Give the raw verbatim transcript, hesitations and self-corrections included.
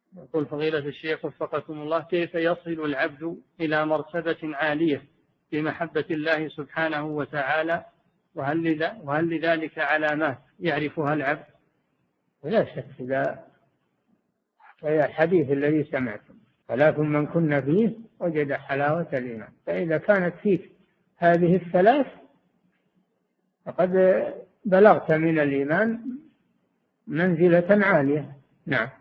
يقول فضيلة الشيخ وفقكم الله: كيف يصل العبد إلى مرتبة عالية بمحبة الله سبحانه وتعالى، وهل وهل لذلك علامات يعرفها العبد؟ لا شك إذا الحديث الذي سمعتم: ثلاث من كن فيه وجد حلاوة الإيمان. فإذا كانت فيك هذه الثلاث فقد بلغت من الإيمان منزلة عالية. نعم.